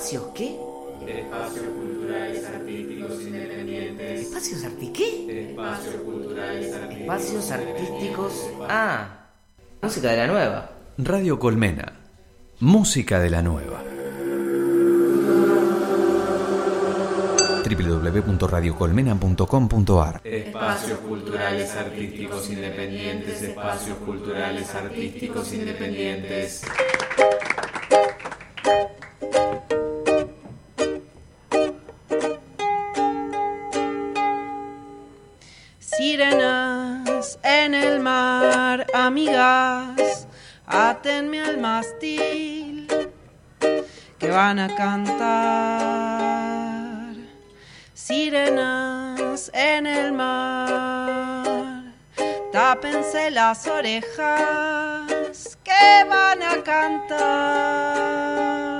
¿Espacios qué? Espacios culturales artísticos independientes. ¿Espacios qué? Espacios culturales artísticos. Espacios artísticos. Música de la nueva. Radio Colmena. Música de la nueva. www.radiocolmena.com.ar. Espacios culturales artísticos independientes. Espacios culturales artísticos independientes. Sirenas en el mar, amigas, átenme al mástil, que van a cantar. Sirenas en el mar, tápense las orejas, que van a cantar.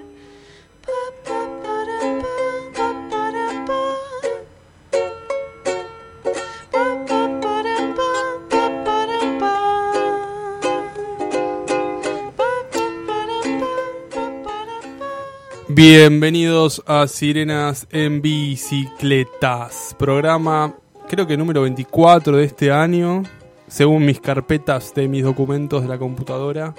Bienvenidos a Sirenas en Bicicletas, programa creo que número 24 de este año, según mis carpetas de mis documentos de la computadora.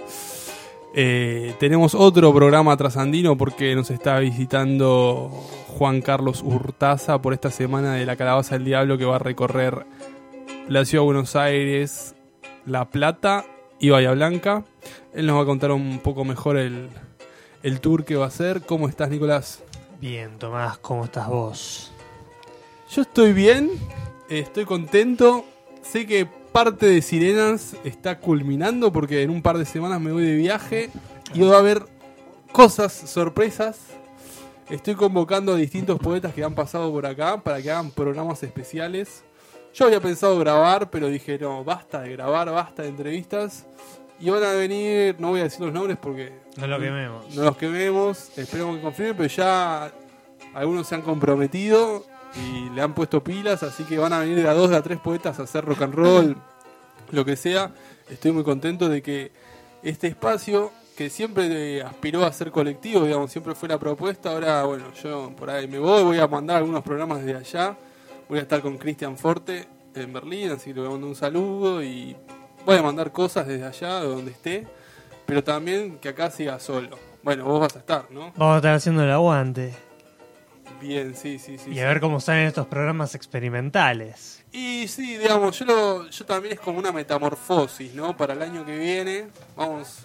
Tenemos otro programa trasandino porque nos está visitando Juan Carlos Urtaza por esta semana de la Calabaza del Diablo, que va a recorrer la ciudad de Buenos Aires, La Plata y Bahía Blanca. Él nos va a contar un poco mejor el tour que va a hacer. ¿Cómo estás, Nicolás? Bien, Tomás, ¿cómo estás vos? Yo estoy bien, estoy contento. Sé que parte de Sirenas está culminando porque en un par de semanas me voy de viaje y va a haber cosas, sorpresas. Estoy convocando a distintos poetas que han pasado por acá para que hagan programas especiales. Yo había pensado grabar, pero dije no, basta de grabar, basta de entrevistas. Y van a venir, no voy a decir los nombres porque no los quememos. No los quememos, esperemos que confirmen, pero ya algunos se han comprometido y le han puesto pilas, así que van a venir de a 2, de a 3 poetas a hacer rock and roll, lo que sea. Estoy muy contento de que este espacio, que siempre aspiró a ser colectivo, digamos, siempre fue la propuesta. Ahora, bueno, yo por ahí me voy a mandar algunos programas desde allá. Voy a estar con Cristian Forte en Berlín, así que le mando un saludo y voy a mandar cosas desde allá, de donde esté, pero también que acá siga solo. Bueno, vos vas a estar, ¿no? Vamos a estar haciendo el aguante. Bien, sí. Y a ver cómo salen estos programas experimentales. Y sí, digamos, yo también es como una metamorfosis, ¿no? Para el año que viene, vamos...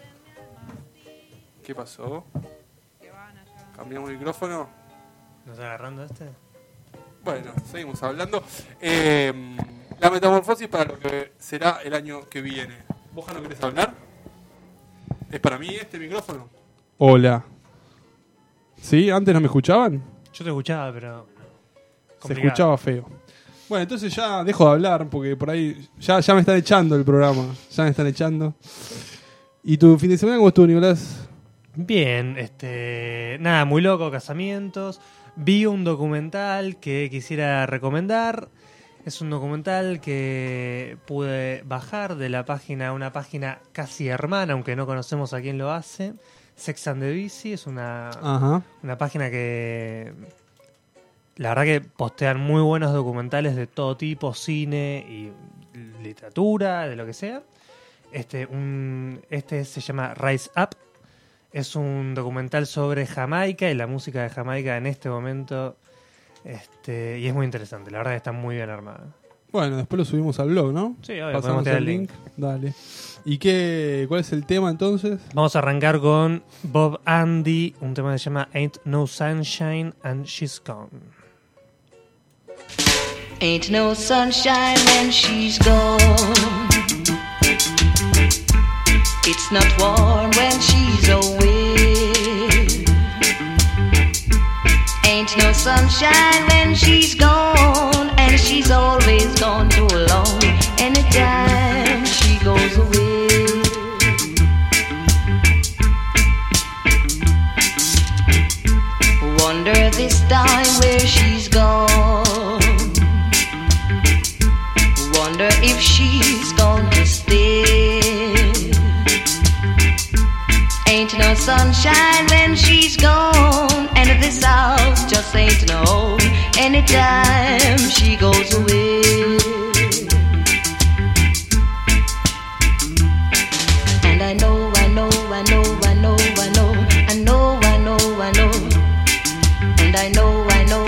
¿Qué pasó? ¿Cambiamos el micrófono? ¿No está agarrando este? Bueno, seguimos hablando. La metamorfosis para lo que será el año que viene. ¿Vos no querés hablar? ¿Es para mí este micrófono? Hola. ¿Sí? ¿Antes no me escuchaban? Yo te escuchaba, pero... Se escuchaba feo. Bueno, entonces ya dejo de hablar porque por ahí ya me están echando el programa. Ya me están echando. ¿Y tu fin de semana cómo estuvo, Nicolás? Bien, nada, muy loco, casamientos. Vi un documental que quisiera recomendar. Es un documental que pude bajar de la página, una página casi hermana, aunque no conocemos a quién lo hace. Sex and the Bici es una página que la verdad que postean muy buenos documentales de todo tipo, cine y literatura, de lo que sea. Este se llama Rise Up. Es un documental sobre Jamaica y la música de Jamaica en este momento. Y es muy interesante, la verdad que está muy bien armada. Bueno, después lo subimos al blog, ¿no? Sí, obvio, pasamos el link. Dale. ¿Y cuál es el tema entonces? Vamos a arrancar con Bob Andy, un tema que se llama Ain't No Sunshine and She's Gone. Ain't no sunshine when she's gone. It's not warm when she's away. Ain't no sunshine when she's gone, and she's always gone too long. Anytime she goes away, wonder this time where she's gone. Wonder if she's going to stay. Ain't no sunshine when she's gone. ain't no home anytime she goes away. And I know, and I know, and I know,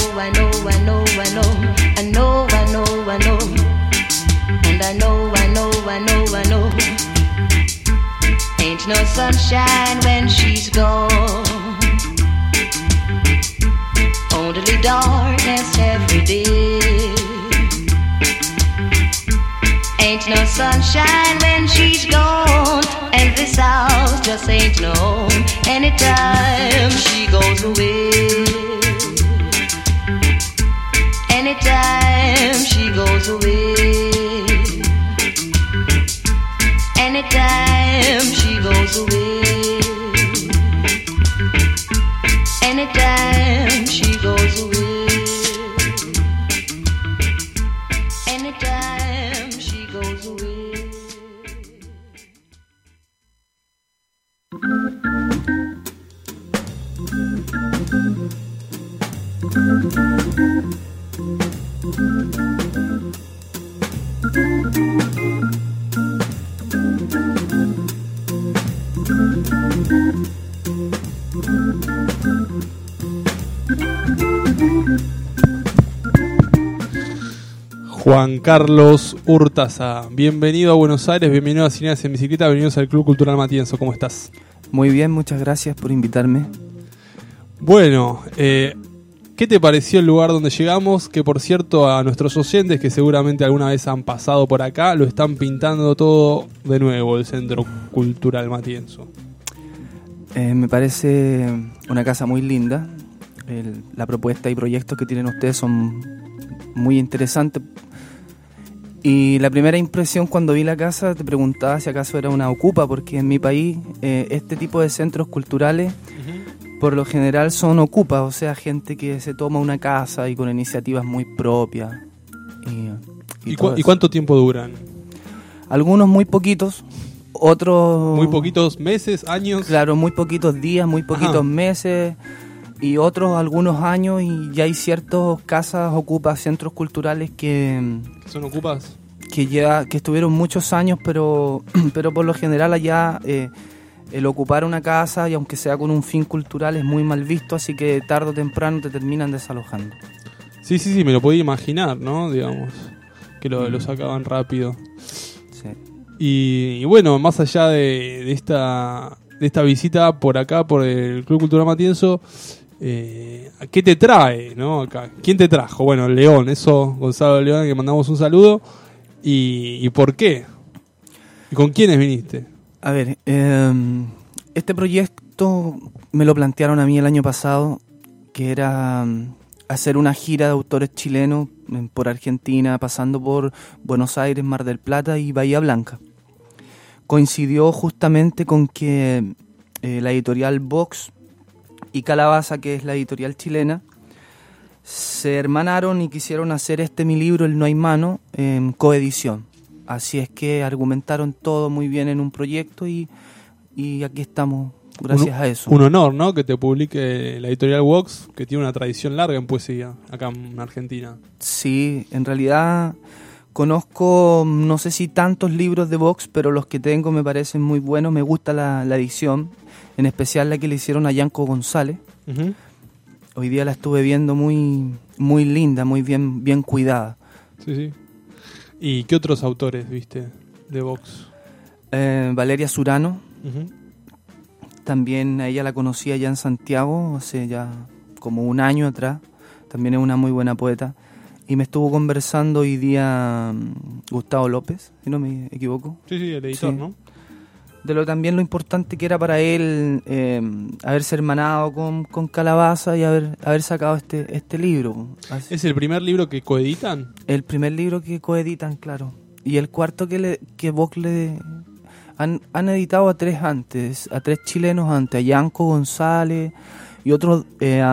ain't no sunshine when she's gone, only darkness every day. Ain't no sunshine when she's gone, and this house just ain't no home anytime she goes away. Anytime she goes away. Anytime she goes away. Anytime she goes away. Anytime she goes away. Juan Carlos Hurtaza, bienvenido a Buenos Aires, bienvenido a Cineas en Bicicleta, bienvenidos al Club Cultural Matienzo, ¿cómo estás? Muy bien, muchas gracias por invitarme. Bueno, ¿qué te pareció el lugar donde llegamos? Que por cierto a nuestros oyentes que seguramente alguna vez han pasado por acá, lo están pintando todo de nuevo, el Centro Cultural Matienzo. Me parece una casa muy linda, la propuesta y proyectos que tienen ustedes son muy interesantes. Y la primera impresión cuando vi la casa, te preguntaba si acaso era una ocupa, porque en mi país este tipo de centros culturales por lo general son ocupas, o sea, gente que se toma una casa y con iniciativas muy propias. ¿Y cuánto tiempo duran? Algunos muy poquitos, otros... ¿Muy poquitos meses, años? Claro, muy poquitos días, muy poquitos meses, y otros algunos años, y ya hay ciertas casas ocupas, centros culturales que... ¿Son ocupas? Que estuvieron muchos años, pero por lo general allá el ocupar una casa, y aunque sea con un fin cultural, es muy mal visto, así que tarde o temprano te terminan desalojando. Sí, me lo podía imaginar, ¿no? Digamos, que lo sacaban rápido. Sí. Y bueno, más allá de esta visita por acá, por el Club Cultural Matienzo, ¿qué te trae, no? Acá. ¿Quién te trajo? Bueno, León, Gonzalo León, que mandamos un saludo. ¿Y por qué? ¿Y con quiénes viniste? A ver, este proyecto me lo plantearon a mí el año pasado, que era hacer una gira de autores chilenos por Argentina, pasando por Buenos Aires, Mar del Plata y Bahía Blanca. Coincidió justamente con que la editorial Vox y Calabaza, que es la editorial chilena, se hermanaron y quisieron hacer mi libro, El No Hay Mano, en coedición. Así es que argumentaron todo muy bien en un proyecto y aquí estamos gracias a eso. Un honor, ¿no? Que te publique la editorial Vox, que tiene una tradición larga en poesía acá en Argentina. Sí, en realidad conozco, no sé si tantos libros de Vox, pero los que tengo me parecen muy buenos. Me gusta la edición, en especial la que le hicieron a Yanko González. Uh-huh. Hoy día la estuve viendo muy, muy linda, muy bien cuidada. Sí. ¿Y qué otros autores viste de Vox? Valeria Surano. Uh-huh. También a ella la conocí allá en Santiago hace ya como un año atrás. También es una muy buena poeta. Y me estuvo conversando hoy día Gustavo López, si no me equivoco. Sí, el editor, sí. ¿No? De también lo importante que era para él haberse hermanado con Calabaza y haber sacado este libro. Así. ¿Es el primer libro que coeditan? El primer libro que coeditan, claro. Y el cuarto que Vox le... Han editado a tres chilenos antes, a Yanko González y otro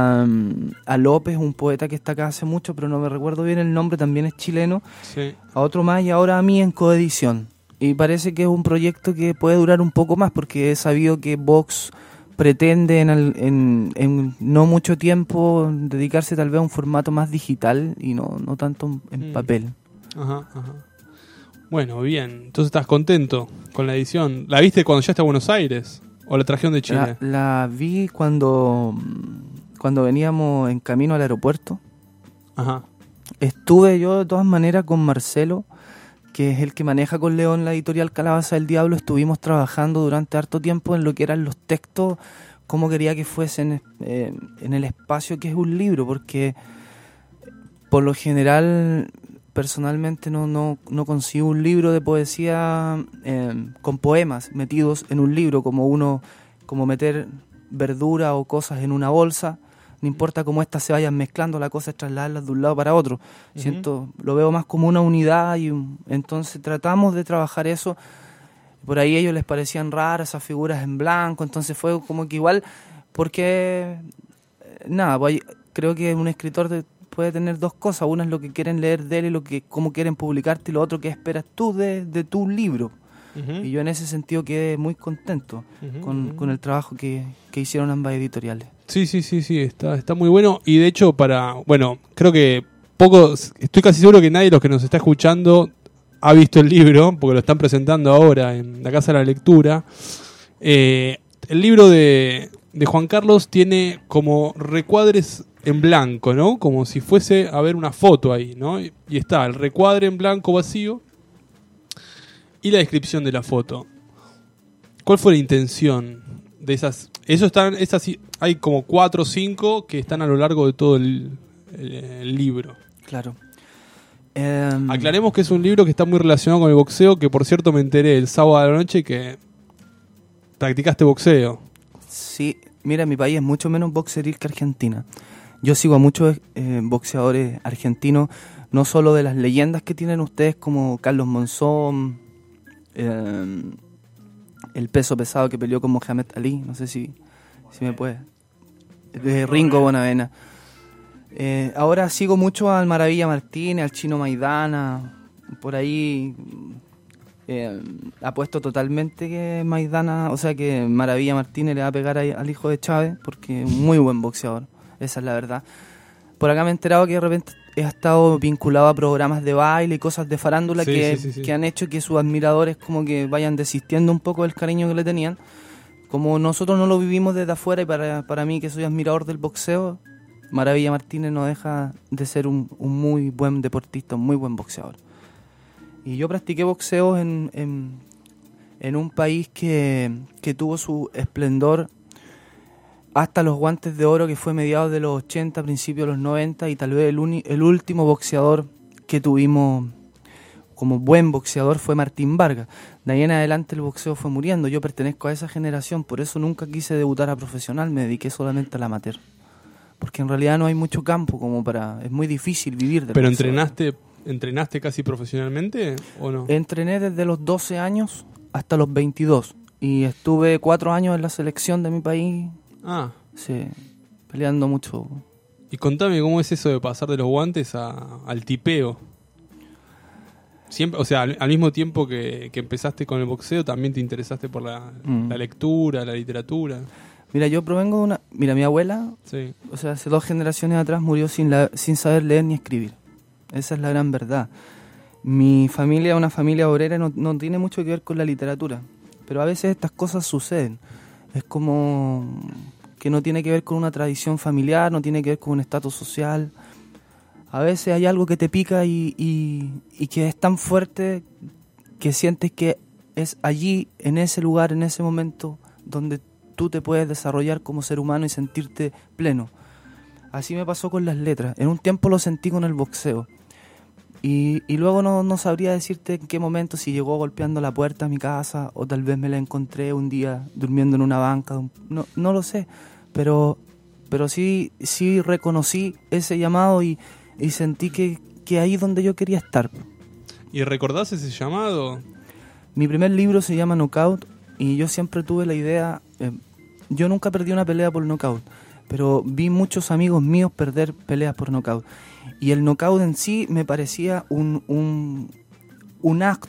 a López, un poeta que está acá hace mucho, pero no me recuerdo bien el nombre, también es chileno. Sí. A otro más y ahora a mí en coedición. Y parece que es un proyecto que puede durar un poco más, porque he sabido que Vox pretende en no mucho tiempo dedicarse tal vez a un formato más digital y no tanto en papel. Ajá. Bueno, bien. Entonces estás contento con la edición. ¿La viste cuando llegaste a Buenos Aires? ¿O la trajeron de Chile? La vi cuando veníamos en camino al aeropuerto. Ajá. Estuve yo de todas maneras con Marcelo, que es el que maneja con León la editorial Calabaza del Diablo. Estuvimos trabajando durante harto tiempo en lo que eran los textos, cómo quería que fuesen en el espacio que es un libro, porque por lo general personalmente no consigo un libro de poesía con poemas metidos en un libro, como meter verdura o cosas en una bolsa. No importa cómo estas se vayan mezclando, la cosa es trasladarlas de un lado para otro. Lo veo más como una unidad entonces tratamos de trabajar eso. Por ahí a ellos les parecían raras esas figuras en blanco, entonces fue como que igual, porque pues, creo que un escritor puede tener dos cosas. Una es lo que quieren leer de él y cómo quieren publicarte, y lo otro que esperas tú de tu libro. Y yo en ese sentido quedé muy contento con el trabajo que hicieron ambas editoriales. Sí, está muy bueno. Y de hecho, creo que estoy casi seguro que nadie de los que nos está escuchando ha visto el libro, porque lo están presentando ahora en la Casa de la Lectura. El libro de Juan Carlos tiene como recuadres en blanco, ¿no? Como si fuese a ver una foto ahí, ¿no? Y está el recuadre en blanco vacío y la descripción de la foto. ¿Cuál fue la intención de esas? Hay como 4 o 5 que están a lo largo de todo el libro. Claro. Aclaremos que es un libro que está muy relacionado con el boxeo, que por cierto me enteré el sábado a la noche que practicaste boxeo. Sí, mira, mi país es mucho menos boxeril que Argentina. Yo sigo a muchos boxeadores argentinos, no solo de las leyendas que tienen ustedes como Carlos Monzón, el peso pesado que peleó con Mohamed Ali, no sé si me puede, de Ringo Bonavena. Ahora sigo mucho al Maravilla Martínez, al Chino Maidana, por ahí apuesto totalmente que Maidana, o sea que Maravilla Martínez le va a pegar al hijo de Chávez, porque es un muy buen boxeador, esa es la verdad. Por acá me he enterado que de repente ha estado vinculado a programas de baile y cosas de farándula que han hecho que sus admiradores como que vayan desistiendo un poco del cariño que le tenían. Como nosotros no lo vivimos desde afuera, y para mí, que soy admirador del boxeo, Maravilla Martínez no deja de ser un muy buen deportista, un muy buen boxeador. Y yo practiqué boxeo en un país que tuvo su esplendor hasta los Guantes de Oro, que fue mediados de los 80, principios de los 90, y tal vez el último boxeador que tuvimos como buen boxeador fue Martín Vargas. De ahí en adelante el boxeo fue muriendo. Yo pertenezco a esa generación, por eso nunca quise debutar a profesional, me dediqué solamente al amateur. Porque en realidad no hay mucho campo es muy difícil vivir del ¿Pero boxeo. entrenaste casi profesionalmente o no? Entrené desde los 12 años hasta los 22 y estuve 4 años en la selección de mi país. Sí, peleando mucho. Y contame cómo es eso de pasar de los guantes al tipeo. Siempre, o sea, al mismo tiempo que empezaste con el boxeo, también te interesaste por la lectura, la literatura. Mira, yo provengo de una... Mira, mi abuela, sí, o sea, hace 2 generaciones atrás murió sin saber leer ni escribir. Esa es la gran verdad. Mi familia es una familia obrera y no tiene mucho que ver con la literatura. Pero a veces estas cosas suceden. Es como que no tiene que ver con una tradición familiar, no tiene que ver con un estatus social. A veces hay algo que te pica y que es tan fuerte que sientes que es allí, en ese lugar, en ese momento, donde tú te puedes desarrollar como ser humano y sentirte pleno. Así me pasó con las letras. En un tiempo lo sentí con el boxeo. Y luego no sabría decirte en qué momento, si llegó golpeando la puerta a mi casa o tal vez me la encontré un día durmiendo en una banca. No lo sé, pero sí reconocí ese llamado y sentí que ahí es donde yo quería estar. ¿Y recordás ese llamado? Mi primer libro se llama Knockout y yo siempre tuve la idea... yo nunca perdí una pelea por knockout, pero vi muchos amigos míos perder peleas por knockout. Y el knockout en sí me parecía un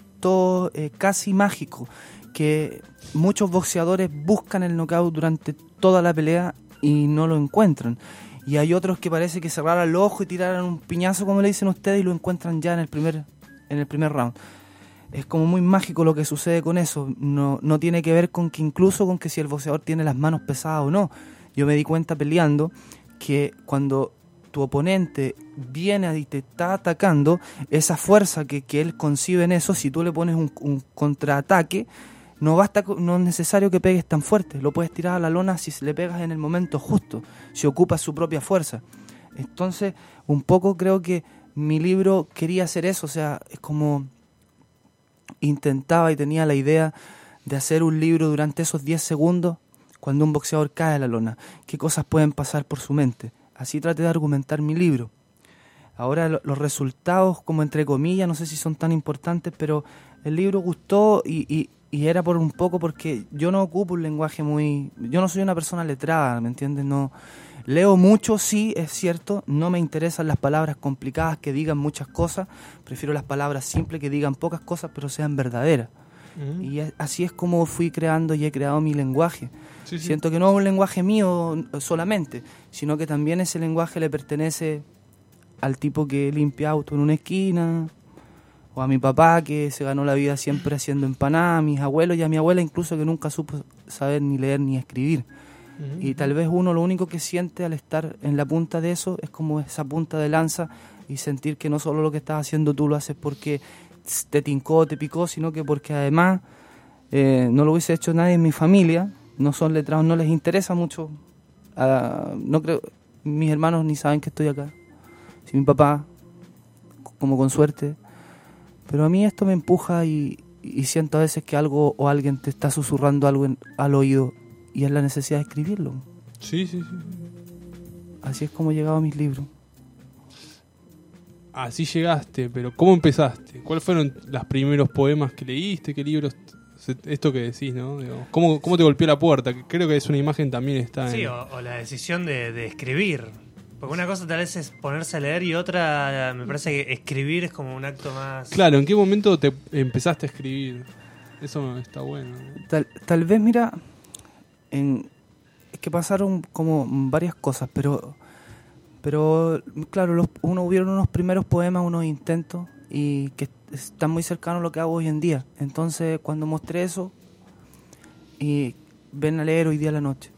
acto casi mágico, que muchos boxeadores buscan el knockout durante toda la pelea y no lo encuentran. Y hay otros que parece que cerraran el ojo y tiraran un piñazo, como le dicen ustedes, y lo encuentran ya en el primer round. Es como muy mágico lo que sucede con eso. No tiene que ver con que incluso con que si el boxeador tiene las manos pesadas o no. Yo me di cuenta peleando que cuando tu oponente viene y te está atacando, esa fuerza que él concibe en eso, si tú le pones un contraataque, no es necesario que pegues tan fuerte, lo puedes tirar a la lona si le pegas en el momento justo, si ocupas su propia fuerza. Entonces, un poco creo que mi libro quería hacer eso, o sea, es como intentaba y tenía la idea de hacer un libro durante esos 10 segundos cuando un boxeador cae a la lona, qué cosas pueden pasar por su mente. Así traté de argumentar mi libro. Ahora los resultados, como entre comillas, no sé si son tan importantes, pero el libro gustó y era por un poco porque yo no ocupo un lenguaje muy... Yo no soy una persona letrada, ¿me entiendes? No, leo mucho, sí, es cierto, no me interesan las palabras complicadas que digan muchas cosas, prefiero las palabras simples que digan pocas cosas pero sean verdaderas. Y así es como fui creando y he creado mi lenguaje. Sí. Siento que no es un lenguaje mío solamente, sino que también ese lenguaje le pertenece al tipo que limpia auto en una esquina, o a mi papá que se ganó la vida siempre haciendo empanadas, a mis abuelos y a mi abuela incluso que nunca supo saber ni leer ni escribir. Y tal vez uno lo único que siente al estar en la punta de eso es como esa punta de lanza y sentir que no solo lo que estás haciendo tú lo haces porque te tincó, te picó, sino que porque además no lo hubiese hecho nadie en mi familia, no son letrados, no les interesa mucho, no creo, mis hermanos ni saben que estoy acá, si mi papá, como con suerte, pero a mí esto me empuja y siento a veces que algo o alguien te está susurrando algo al oído y es la necesidad de escribirlo. Sí. Así es como he llegado a mis libros. Así llegaste, pero ¿cómo empezaste? ¿Cuáles fueron los primeros poemas que leíste? ¿Qué libros? Esto que decís, ¿no? ¿Cómo te golpeó la puerta? Creo que es una imagen también está sí, o la decisión de escribir. Porque una cosa tal vez es ponerse a leer y otra, me parece que escribir es como un acto más... Claro, ¿en qué momento te empezaste a escribir? Eso está bueno. Tal vez, mira, es que pasaron como varias cosas, pero claro, hubieron unos primeros poemas, unos intentos, y que están muy cercanos a lo que hago hoy en día. Entonces, cuando mostré eso, y ven a leer hoy día a la noche.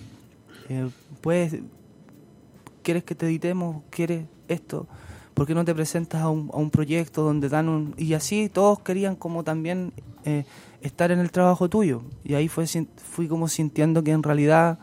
Pues, ¿quieres que te editemos? ¿Quieres esto? ¿Por qué no te presentas a un proyecto donde dan y así todos querían como también estar en el trabajo tuyo. Y ahí fui como sintiendo que en realidad...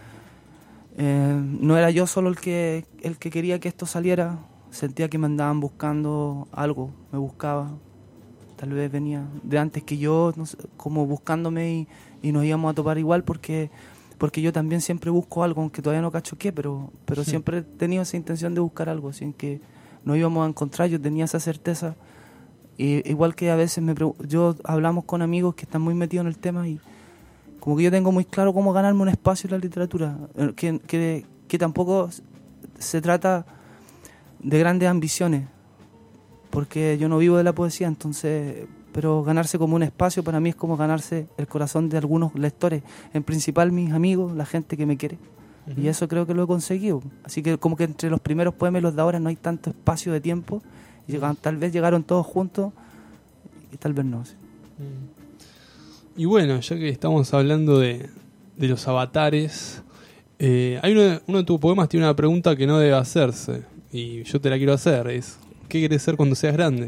no era yo solo el que quería que esto saliera, sentía que me andaban buscando algo, me buscaba, tal vez venía de antes que yo, no sé, como buscándome y nos íbamos a topar igual porque yo también siempre busco algo, aunque todavía no cacho qué, pero sí. Siempre he tenido esa intención de buscar algo, así que nos íbamos a encontrar, yo tenía esa certeza, y igual que a veces yo hablamos con amigos que están muy metidos en el tema y como que yo tengo muy claro cómo ganarme un espacio en la literatura, que tampoco se trata de grandes ambiciones, porque yo no vivo de la poesía, entonces, pero ganarse como un espacio para mí es como ganarse el corazón de algunos lectores, en principal mis amigos, la gente que me quiere, y eso creo que lo he conseguido. Así que como que entre los primeros poemas y los de ahora no hay tanto espacio de tiempo, y tal vez llegaron todos juntos, y tal vez no. ¿Sí? Y bueno, ya que estamos hablando de los avatares, hay uno de tus poemas tiene una pregunta que no debe hacerse, y yo te la quiero hacer, es ¿qué querés ser cuando seas grande?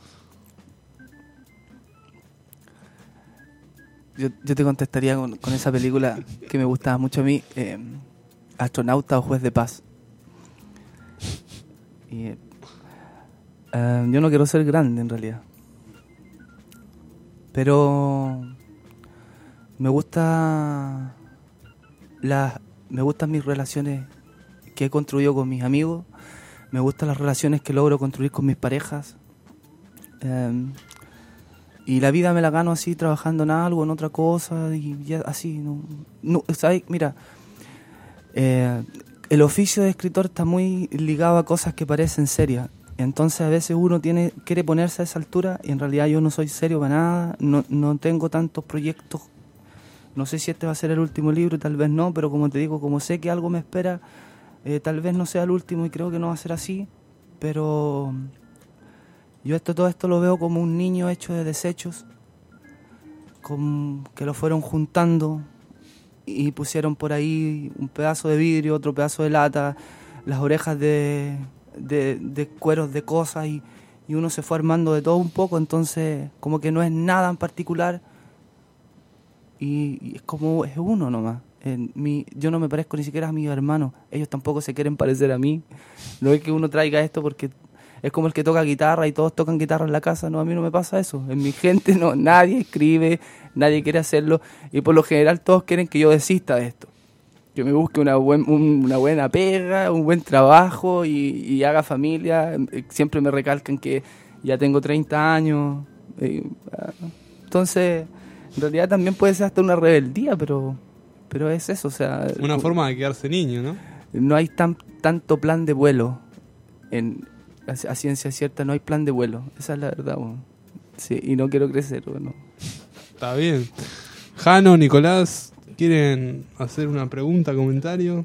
Yo te contestaría con esa película que me gustaba mucho a mí, Astronauta o Juez de Paz. Y, yo no quiero ser grande en realidad, pero me gustan mis relaciones que he construido con mis amigos, me gustan las relaciones que logro construir con mis parejas, y la vida me la gano así, trabajando en algo, en otra cosa, y ya así. No, ¿sabes? Mira, el oficio de escritor está muy ligado a cosas que parecen serias. Entonces a veces uno quiere ponerse a esa altura y en realidad yo no soy serio para nada, no tengo tantos proyectos No sé si este va a ser el último libro, tal vez no, pero como te digo, como sé que algo me espera, tal vez no sea el último y creo que no va a ser así, pero yo todo esto lo veo como un niño hecho de desechos, que lo fueron juntando y pusieron por ahí un pedazo de vidrio, otro pedazo de lata, las orejas de cueros de cosas y uno se fue armando de todo un poco, entonces como que no es nada en particular y es como es uno nomás. Yo no me parezco ni siquiera a mis hermanos, ellos tampoco se quieren parecer a mí. No es que uno traiga esto porque es como el que toca guitarra y todos tocan guitarra en la casa. No, a mí no me pasa eso. En mi gente no, nadie escribe, nadie quiere hacerlo y por lo general todos quieren que yo desista de esto, que me busque una buena pega, un buen trabajo y haga familia. Siempre me recalcan que ya tengo 30 años. Entonces, en realidad también puede ser hasta una rebeldía, pero es eso. O sea, una forma de quedarse niño, ¿no? No hay tanto plan de vuelo. A ciencia cierta no hay plan de vuelo. Esa es la verdad. Bueno. Sí, y no quiero crecer. Bueno. Está bien. Jano, Nicolás, ¿quieren hacer una pregunta, comentario?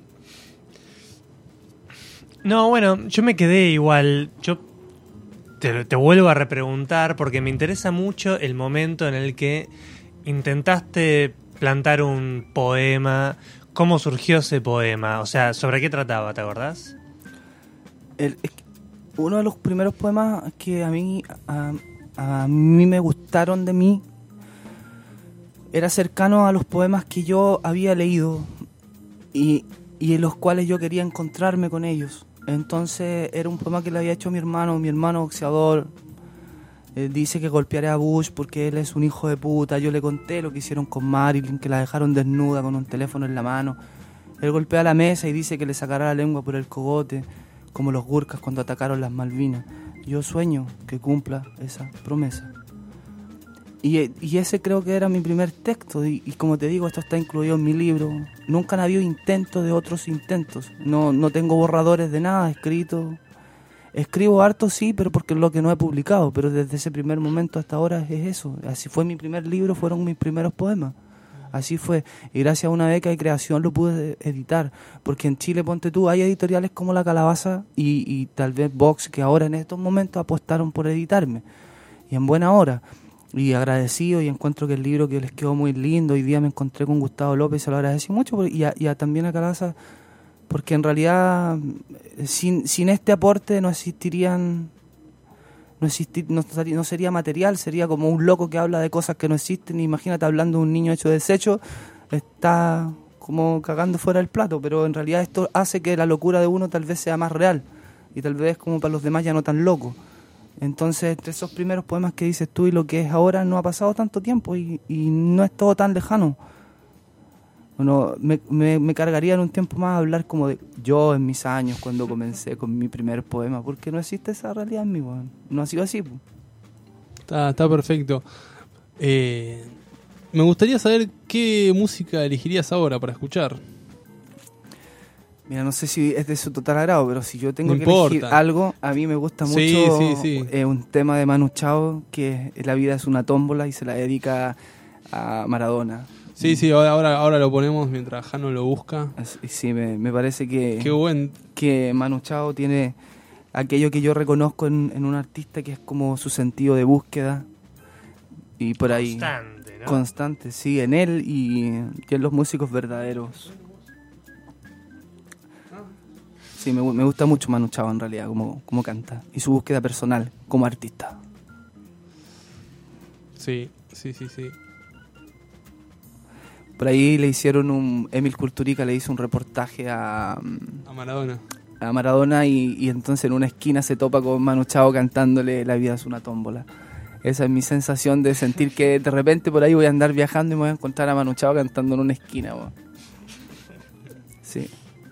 No, bueno, yo me quedé igual. Yo te vuelvo a repreguntar porque me interesa mucho el momento en el que intentaste plantar un poema. ¿Cómo surgió ese poema? O sea, ¿sobre qué trataba? ¿Te acordás? Uno de los primeros poemas que a mí me gustaron de mí era cercano a los poemas que yo había leído y en los cuales yo quería encontrarme con ellos. Entonces era un poema que le había hecho mi hermano boxeador. Dice que golpearé a Bush porque él es un hijo de puta. Yo le conté lo que hicieron con Marilyn, que la dejaron desnuda con un teléfono en la mano. Él golpea la mesa y dice que le sacará la lengua por el cogote, como los gurkas cuando atacaron las Malvinas. Yo sueño que cumpla esa promesa. Y ese creo que era mi primer texto y como te digo, esto está incluido en mi libro. Nunca han habido intentos de otros intentos. No tengo borradores de nada escrito. Escribo harto sí, pero porque es lo que no he publicado. Pero desde ese primer momento hasta ahora es eso. Así fue mi primer libro, fueron mis primeros poemas. Así fue. Y gracias a una beca de creación lo pude editar. Porque en Chile, ponte tú, hay editoriales como La Calabaza y tal vez Vox que ahora en estos momentos apostaron por editarme. Y en buena hora. Y agradecido y encuentro que el libro que les quedó muy lindo. Hoy día me encontré con Gustavo López y se lo agradecí mucho. Y también a Calabaza, porque en realidad sin este aporte no existirían... No sería material, sería como un loco que habla de cosas que no existen. Imagínate hablando de un niño hecho de desecho, está como cagando fuera del plato, pero en realidad esto hace que la locura de uno tal vez sea más real y tal vez como para los demás ya no tan loco. Entonces, entre esos primeros poemas que dices tú y lo que es ahora, no ha pasado tanto tiempo y no es todo tan lejano. Bueno, me cargaría en un tiempo más hablar como de yo en mis años cuando comencé con mi primer poema, porque no existe esa realidad en mí, bueno. No ha sido así. Está perfecto. Me gustaría saber qué música elegirías ahora para escuchar. Mira, no sé si es de su total agrado, pero si yo tengo que elegir algo, a mí me gusta mucho un tema de Manu Chao, que es La vida es una tómbola y se la dedica a Maradona. Sí, ahora lo ponemos mientras Jano lo busca. Sí, me parece que, qué que Manu Chao tiene aquello que yo reconozco en un artista, que es como su sentido de búsqueda. Y por ahí... Constante, ¿no? Constante, sí, en él y en los músicos verdaderos. Sí, me gusta mucho Manu Chao en realidad, como canta. Y su búsqueda personal como artista. Sí. Por ahí le hicieron Emil Culturica le hizo un reportaje a Maradona. A Maradona y entonces en una esquina se topa con Manu Chao cantándole La vida es una tómbola. Esa es mi sensación de sentir que de repente por ahí voy a andar viajando y me voy a encontrar a Manu Chao cantando en una esquina. Bueno. Sí.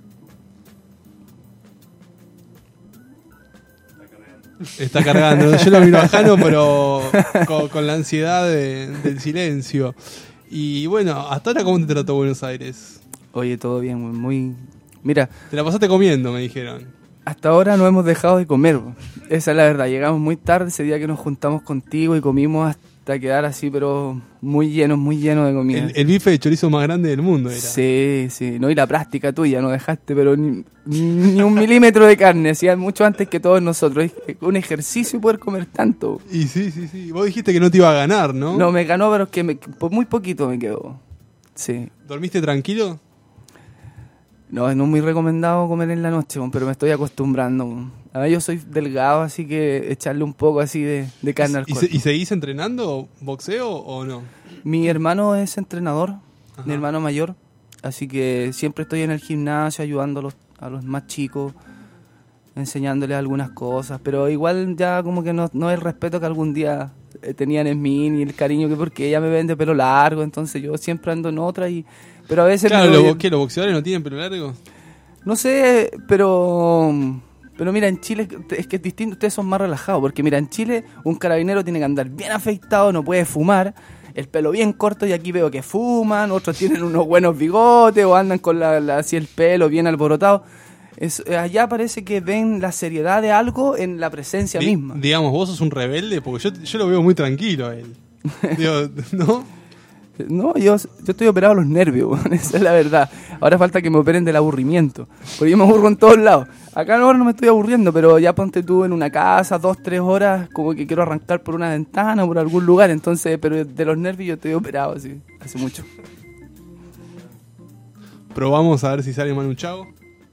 Está cargando. Yo lo miro a Jano, pero con la ansiedad del silencio. Y bueno, hasta ahora, ¿cómo te trató Buenos Aires? Oye, todo bien, muy... Mira... Te la pasaste comiendo, me dijeron. Hasta ahora no hemos dejado de comer. Esa es la verdad. Llegamos muy tarde ese día que nos juntamos contigo y comimos hasta quedar así, pero muy lleno de comida. El bife de chorizo más grande del mundo era. Sí, no, y la práctica tuya, no dejaste, pero ni un milímetro de carne, hacías mucho antes que todos nosotros. Es un ejercicio poder comer tanto. Y sí, vos dijiste que no te iba a ganar, ¿no? No, me ganó, pero es que por muy poquito me quedó. Sí. ¿Dormiste tranquilo? No, es muy recomendado comer en la noche, pero me estoy acostumbrando. A ver, yo soy delgado, así que echarle un poco así de carne al cuerpo. ¿Y seguís entrenando boxeo o no? Mi hermano es entrenador, Ajá. Mi hermano mayor, así que siempre estoy en el gimnasio ayudando a los más chicos, enseñándoles algunas cosas, pero igual ya como que no es el respeto que algún día tenían en mí, ni el cariño que porque ella me ven de pelo largo, entonces yo siempre ando en otra pero a veces... Claro, ¿los boxeadores no tienen pelo largo? No sé, pero mira, en Chile es que es distinto, ustedes son más relajados, porque mira, en Chile un carabinero tiene que andar bien afeitado, no puede fumar, el pelo bien corto, y aquí veo que fuman, otros tienen unos buenos bigotes o andan con así el pelo bien alborotado. Allá parece que ven la seriedad de algo en la presencia misma. Digamos, vos sos un rebelde, porque yo lo veo muy tranquilo a él. Digo, ¿no? No, yo estoy operado de los nervios, esa es la verdad. Ahora falta que me operen del aburrimiento, porque yo me aburro en todos lados. Acá ahora no me estoy aburriendo, pero ya ponte tú en una casa, 2-3 horas, como que quiero arrancar por una ventana o por algún lugar, entonces, pero de los nervios yo estoy operado así, hace mucho. Probamos a ver si sale Manu Chao.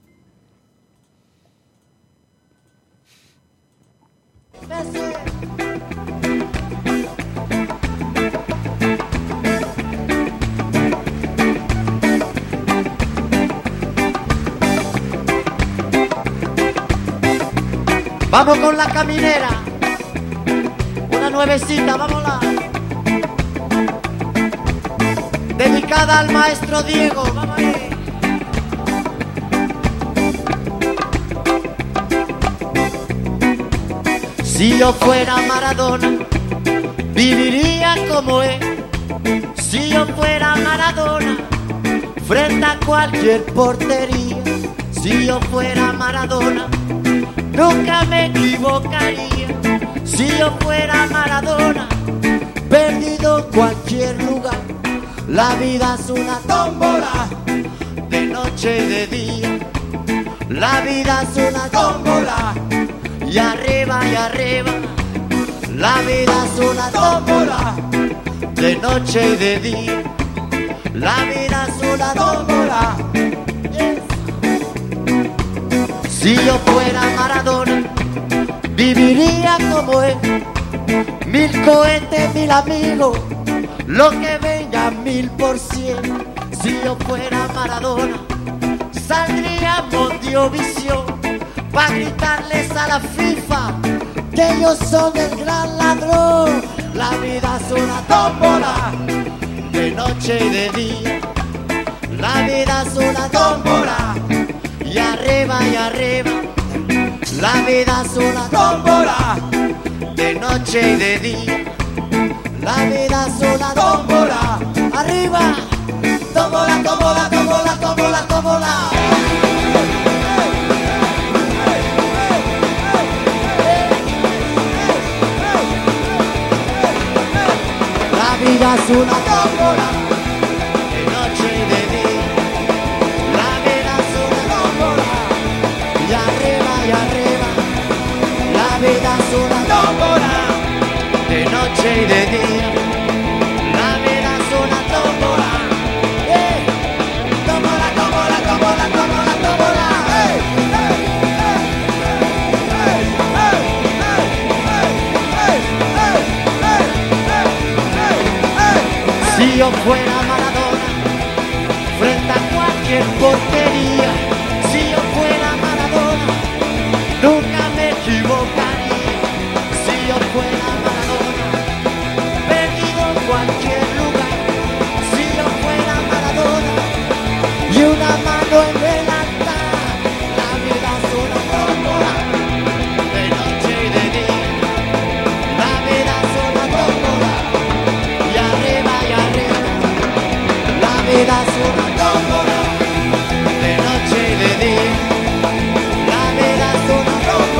Vamos con la caminera, una nuevecita, vámonos. Dedicada al maestro Diego, vamos ahí. Si yo fuera Maradona, viviría como él. Si yo fuera Maradona, frente a cualquier portería. Si yo fuera Maradona, nunca me equivocaría. Si yo fuera Maradona, perdido en cualquier lugar. La vida es una tómbola, de noche y de día. La vida es una tómbola, y arriba, la vida es una tómbola, de noche y de día. La vida es una tómbola. Si yo fuera Maradona, viviría como él. 1000 cohetes, 1000 amigos, lo que venga 1000%. Si yo fuera Maradona, saldría a Mondiovisión pa' gritarles a la FIFA que ellos son el gran ladrón. La vida es una tómbola, de noche y de día. La vida es una tómbola, y arriba, la vida es una tómbola, de noche y de día. La vida es una tómbola, arriba, tómbola, tómbola, tómbola, tómbola, tómbola. La vida es una tómbola, de noche y de día. La vida es una tómbola, y arriba, la vida es una tómbola, de noche y de día. La vida es una tómbola, tómbola, tómbola, tómbola, tómbola, tómbola. Si yo fuera Maradona, frente a cualquier portería. Si yo fuera Maradona, nunca me equivocaría. Si yo fuera Maradona, perdido en cualquier lugar. Si yo fuera Maradona, y una mano en el altar. La vida es una tómbola, de noche y de día. La vida es una tómbola, y arriba, la vida es una tómbola, de noche y de día. La vida es una tómbola.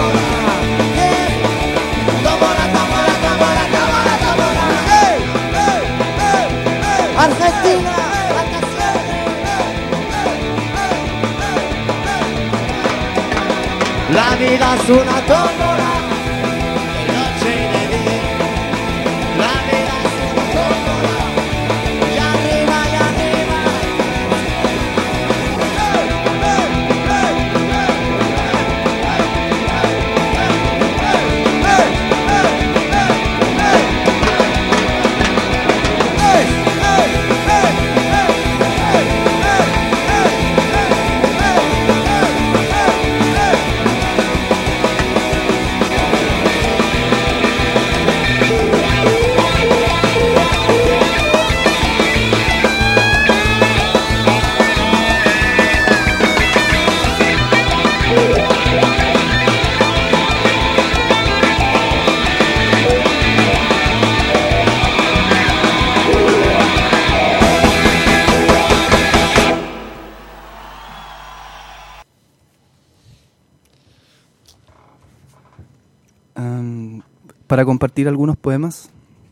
La vida es una tómbola de noche y de día. La vida es una tómbola y arriba y arriba. Para compartir algunos poemas.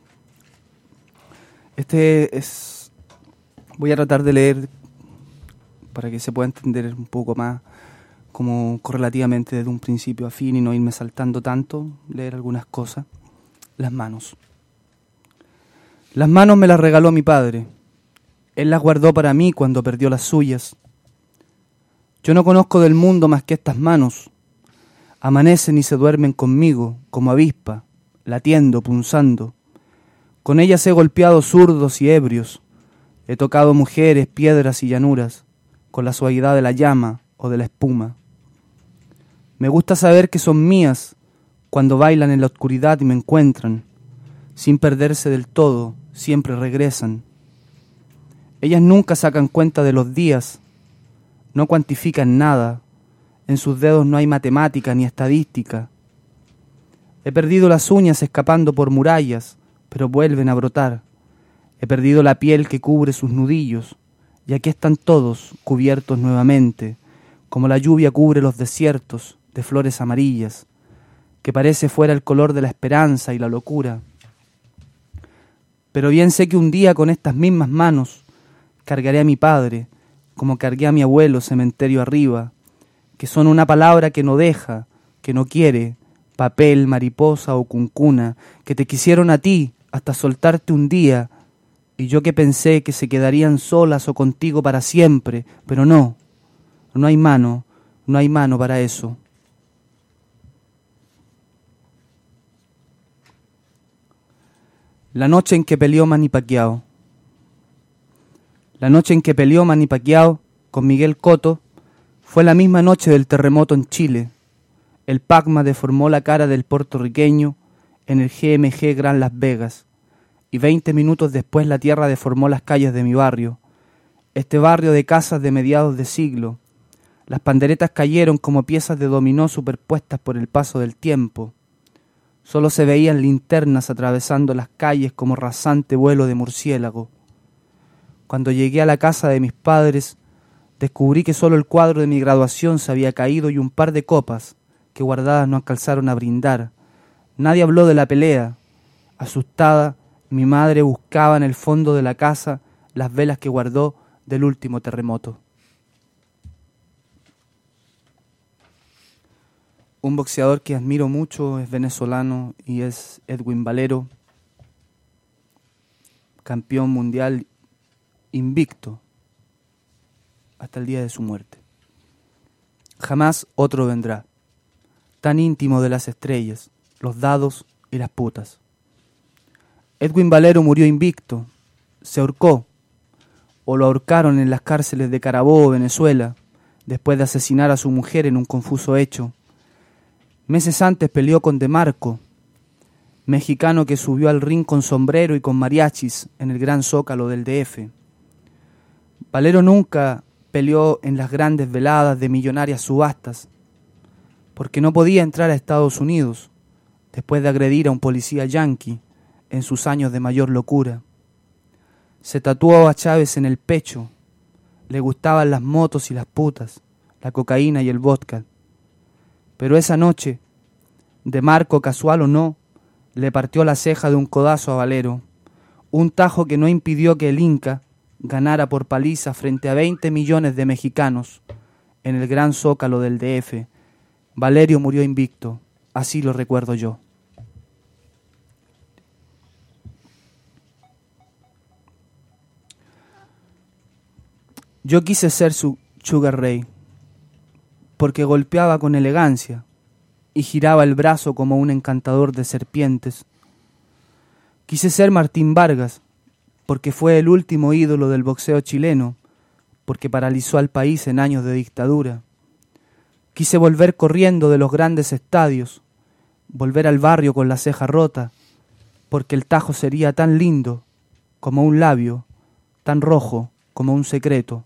Voy a tratar de leer para que se pueda entender un poco más, como correlativamente desde un principio a fin y no irme saltando tanto, leer algunas cosas. Las manos. Las manos me las regaló mi padre. Él las guardó para mí cuando perdió las suyas. Yo no conozco del mundo más que estas manos. Amanecen y se duermen conmigo, como avispa, latiendo, punzando. Con ellas he golpeado zurdos y ebrios. He tocado mujeres, piedras y llanuras, con la suavidad de la llama o de la espuma. Me gusta saber que son mías cuando bailan en la oscuridad y me encuentran. Sin perderse del todo, siempre regresan. Ellas nunca sacan cuenta de los días, no cuantifican nada. En sus dedos no hay matemática ni estadística. He perdido las uñas escapando por murallas, pero vuelven a brotar. He perdido la piel que cubre sus nudillos, y aquí están todos cubiertos nuevamente, como la lluvia cubre los desiertos de flores amarillas, que parece fuera el color de la esperanza y la locura. Pero bien sé que un día con estas mismas manos cargaré a mi padre, como cargué a mi abuelo cementerio arriba, que son una palabra que no deja, que no quiere, papel, mariposa o cuncuna, que te quisieron a ti hasta soltarte un día, y yo que pensé que se quedarían solas o contigo para siempre, pero no hay mano para eso. La noche en que peleó Manny Pacquiao. La noche en que peleó Manny Pacquiao con Miguel Cotto fue la misma noche del terremoto en Chile. El Pacma deformó la cara del puertorriqueño en el GMG Gran Las Vegas, y 20 minutos después la tierra deformó las calles de mi barrio, este barrio de casas de mediados de siglo. Las panderetas cayeron como piezas de dominó superpuestas por el paso del tiempo. Solo se veían linternas atravesando las calles como rasante vuelo de murciélago. Cuando llegué a la casa de mis padres, descubrí que solo el cuadro de mi graduación se había caído y un par de copas que guardadas no alcanzaron a brindar. Nadie habló de la pelea. Asustada, mi madre buscaba en el fondo de la casa las velas que guardó del último terremoto. Un boxeador que admiro mucho es venezolano y es Edwin Valero, campeón mundial invicto hasta el día de su muerte. Jamás otro vendrá, tan íntimo de las estrellas, los dados y las putas. Edwin Valero murió invicto, se ahorcó, o lo ahorcaron en las cárceles de Carabobo, Venezuela, después de asesinar a su mujer en un confuso hecho. Meses antes peleó con De Marco, mexicano que subió al ring con sombrero y con mariachis en el Gran Zócalo del DF. Valero nunca peleó en las grandes veladas de millonarias subastas, porque no podía entrar a Estados Unidos después de agredir a un policía yanqui en sus años de mayor locura. Se tatuó a Chávez en el pecho, le gustaban las motos y las putas, la cocaína y el vodka. Pero esa noche, De Marco, casual o no, le partió la ceja de un codazo a Valero, un tajo que no impidió que el Inca ganara por paliza frente a 20 millones de mexicanos en el Gran Zócalo del DF. Valerio murió invicto, así lo recuerdo yo. Yo quise ser su Sugar Ray, porque golpeaba con elegancia y giraba el brazo como un encantador de serpientes. Quise ser Martín Vargas, porque fue el último ídolo del boxeo chileno, porque paralizó al país en años de dictadura. Quise volver corriendo de los grandes estadios, volver al barrio con la ceja rota, porque el tajo sería tan lindo como un labio, tan rojo como un secreto.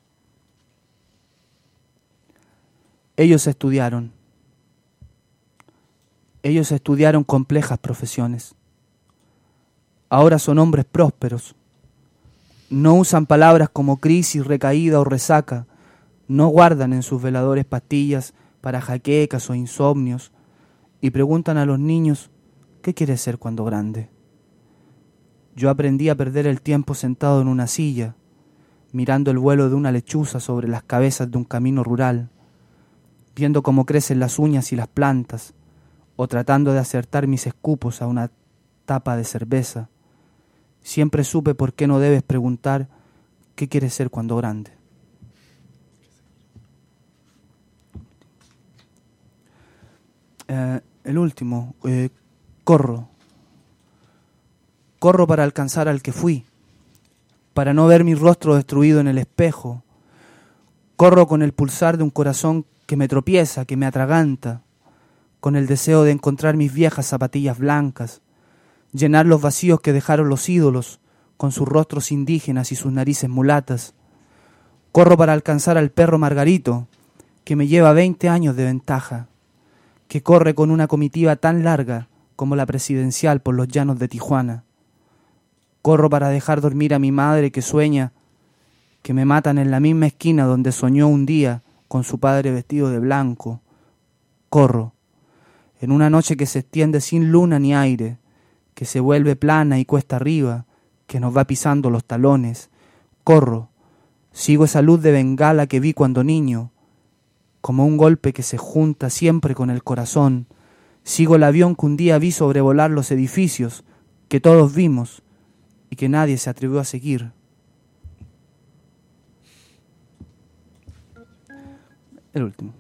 Ellos estudiaron complejas profesiones. Ahora son hombres prósperos. No usan palabras como crisis, recaída o resaca. No guardan en sus veladores pastillas para jaquecas o insomnios. Y preguntan a los niños, ¿qué quieres ser cuando grande? Yo aprendí a perder el tiempo sentado en una silla, mirando el vuelo de una lechuza sobre las cabezas de un camino rural, viendo cómo crecen las uñas y las plantas, o tratando de acertar mis escupos a una tapa de cerveza. Siempre supe por qué no debes preguntar qué quieres ser cuando grande. El último, corro. Corro para alcanzar al que fui, para no ver mi rostro destruido en el espejo. Corro con el pulsar de un corazón que me tropieza, que me atraganta, con el deseo de encontrar mis viejas zapatillas blancas, llenar los vacíos que dejaron los ídolos con sus rostros indígenas y sus narices mulatas. Corro para alcanzar al perro Margarito, que me lleva 20 años de ventaja, que corre con una comitiva tan larga como la presidencial por los llanos de Tijuana. Corro para dejar dormir a mi madre que sueña que me matan en la misma esquina donde soñó un día con su padre vestido de blanco. Corro en una noche que se extiende sin luna ni aire, que se vuelve plana y cuesta arriba, que nos va pisando los talones. Corro, sigo esa luz de bengala que vi cuando niño, como un golpe que se junta siempre con el corazón. Sigo el avión que un día vi sobrevolar los edificios, que todos vimos y que nadie se atrevió a seguir. El último.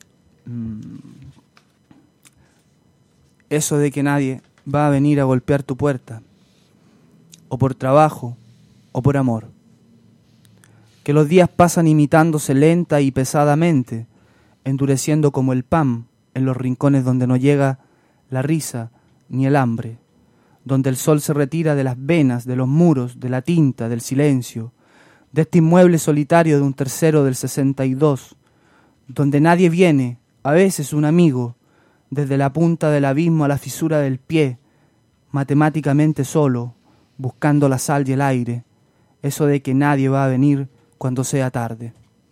Eso de que nadie va a venir a golpear tu puerta, o por trabajo, o por amor. Que los días pasan imitándose lenta y pesadamente, endureciendo como el pan en los rincones donde no llega la risa ni el hambre, donde el sol se retira de las venas, de los muros, de la tinta, del silencio, de este inmueble solitario de un tercero del 62, donde nadie viene, a veces un amigo, desde la punta del abismo a la fisura del pie, matemáticamente solo, buscando la sal y el aire, eso de que nadie va a venir cuando sea tarde.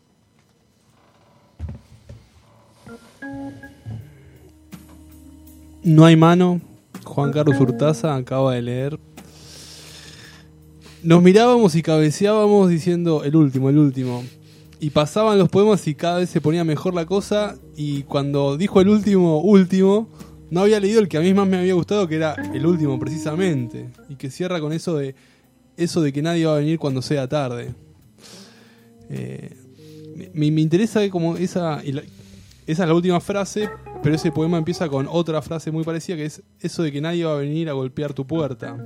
No hay mano, Juan Carlos Urtaza acaba de leer. Nos mirábamos y cabeceábamos diciendo el último. Y pasaban los poemas y cada vez se ponía mejor la cosa. Y cuando dijo el último, no había leído el que a mí más me había gustado, que era el último precisamente. Y que cierra con eso de que nadie va a venir cuando sea tarde. Me interesa como esa es la última frase, pero ese poema empieza con otra frase muy parecida, que es eso de que nadie va a venir a golpear tu puerta.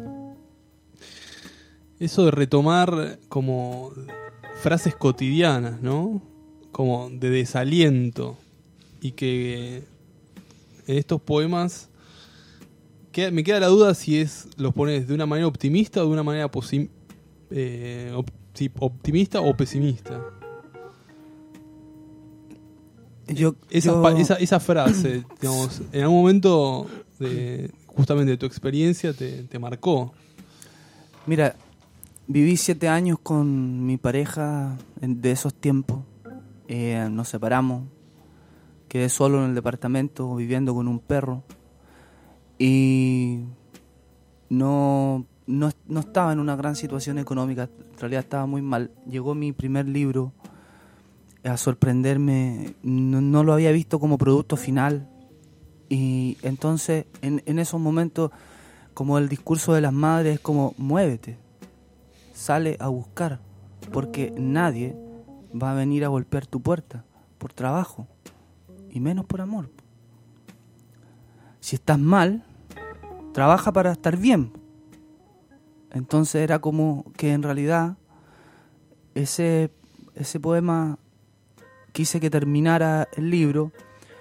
Eso de retomar como frases cotidianas, ¿no? Como de desaliento. Y que en estos poemas me queda la duda si los pones de una manera optimista o de una manera optimista o pesimista. Esa frase, digamos, en algún momento justamente de tu experiencia te marcó. Mira, viví 7 años con mi pareja de esos tiempos. Nos separamos. Quedé solo en el departamento viviendo con un perro. Y no estaba en una gran situación económica. En realidad estaba muy mal. Llegó mi primer libro a sorprenderme. No lo había visto como producto final. Y entonces, en esos momentos, como el discurso de las madres es como, muévete, sale a buscar, porque nadie va a venir a golpear tu puerta por trabajo, y menos por amor. Si estás mal, trabaja para estar bien. Entonces era como que en realidad ese poema quise que terminara el libro.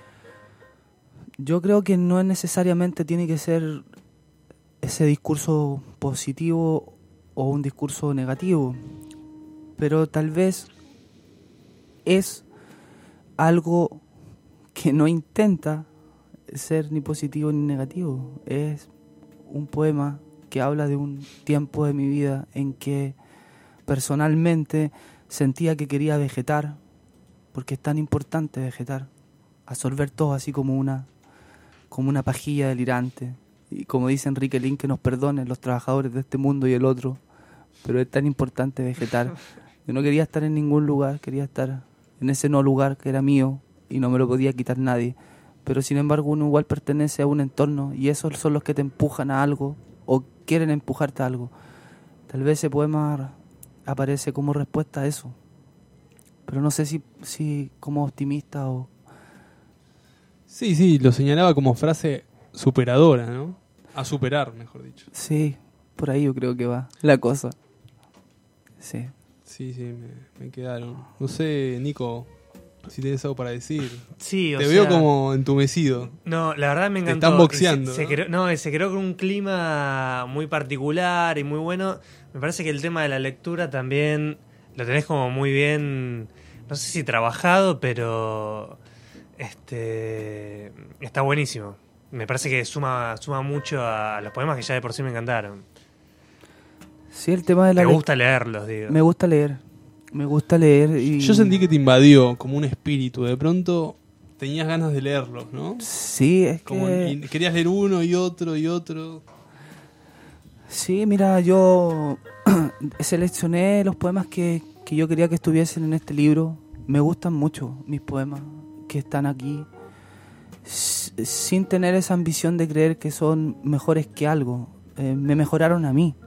Yo creo que no es necesariamente tiene que ser ese discurso positivo o un discurso negativo, pero tal vez es algo que no intenta ser ni positivo ni negativo. Es un poema que habla de un tiempo de mi vida en que personalmente sentía que quería vegetar, porque es tan importante vegetar, absorber todo así como una pajilla delirante. Y como dice Enrique Lin, que nos perdonen los trabajadores de este mundo y el otro, pero es tan importante vegetar. Yo no quería estar en ningún lugar, quería estar en ese no lugar que era mío y no me lo podía quitar nadie. Pero sin embargo uno igual pertenece a un entorno y esos son los que te empujan a algo o quieren empujarte a algo. Tal vez ese poema aparece como respuesta a eso, pero no sé si como optimista o... Sí, lo señalaba como frase superadora, ¿no? A superar, mejor dicho. Sí, por ahí yo creo que va la cosa. Sí. Sí, me quedaron. No sé, Nico, si tienes algo para decir. Sí, Te veo como entumecido. No, la verdad me encantó. Te están boxeando. Se creó con un clima muy particular y muy bueno. Me parece que el tema de la lectura también lo tenés como muy bien, no sé si trabajado, pero está buenísimo. Me parece que suma mucho a los poemas que ya de por sí me encantaron. Sí, el tema de la... Me gusta leerlos, digo. Me gusta leer y... Yo sentí que te invadió como un espíritu. De pronto tenías ganas de leerlos, ¿no? Sí, es como que... querías leer uno y otro y otro. Sí, mira, yo seleccioné los poemas que yo quería que estuviesen en este libro. Me gustan mucho mis poemas que están aquí, sin tener esa ambición de creer que son mejores que algo. Me mejoraron a mí.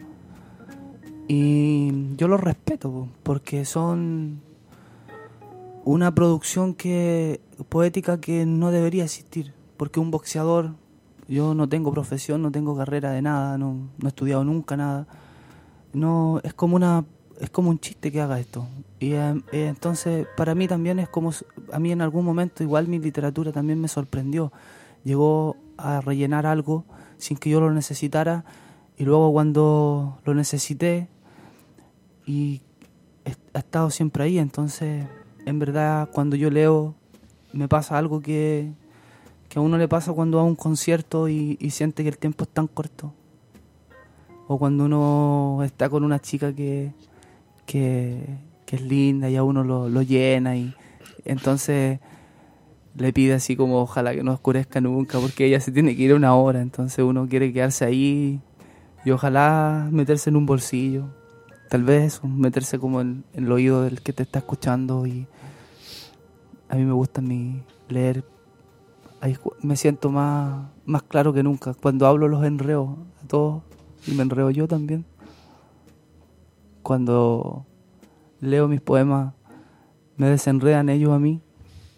Y yo los respeto, porque son una producción poética que no debería existir. Porque un boxeador, yo no tengo profesión, no tengo carrera de nada, no he estudiado nunca nada. No, es como un chiste que haga esto. Y entonces para mí también es como, a mí en algún momento igual mi literatura también me sorprendió. Llegó a rellenar algo sin que yo lo necesitara, y luego cuando lo necesité, y ha estado siempre ahí. Entonces en verdad cuando yo leo me pasa algo que a uno le pasa cuando va a un concierto y siente que el tiempo es tan corto, o cuando uno está con una chica que es linda y a uno lo llena, y entonces le pide así como ojalá que no oscurezca nunca porque ella se tiene que ir a una hora. Entonces uno quiere quedarse ahí y ojalá meterse en un bolsillo, tal vez eso, meterse como en el oído del que te está escuchando. Y a mí me gusta leer. Ahí me siento más claro que nunca. Cuando hablo los enreo a todos y me enreo yo también. Cuando leo mis poemas me desenredan ellos a mí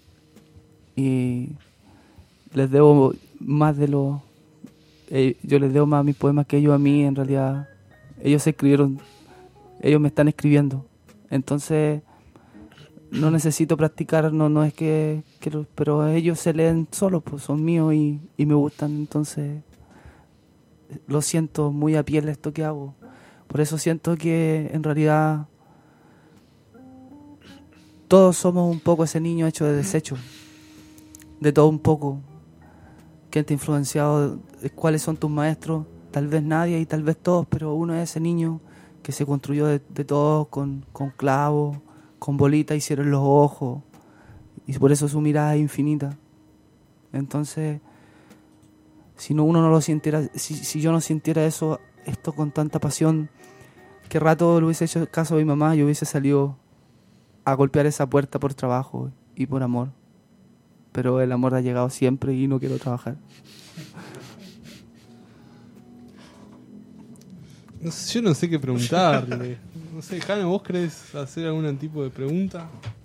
y les debo más yo les debo más a mis poemas que ellos a mí. En realidad ellos me están escribiendo, entonces no necesito practicar, no es que pero ellos se leen solos, pues son míos y me gustan. Entonces lo siento muy a piel esto que hago. Por eso siento que en realidad todos somos un poco ese niño hecho de desecho, de todo un poco. ¿Quién te ha influenciado? ¿Cuáles son tus maestros? Tal vez nadie y tal vez todos, pero uno es ese niño que se construyó de todo con clavos, con bolitas, hicieron los ojos, y por eso su mirada es infinita. Entonces, si uno no lo sintiera, si yo no sintiera esto con tanta pasión, qué rato le hubiese hecho caso a mi mamá y hubiese salido a golpear esa puerta por trabajo y por amor. Pero el amor ha llegado siempre y no quiero trabajar. No sé, yo no sé qué preguntarle. No sé, Jaime, ¿vos querés hacer algún tipo de pregunta?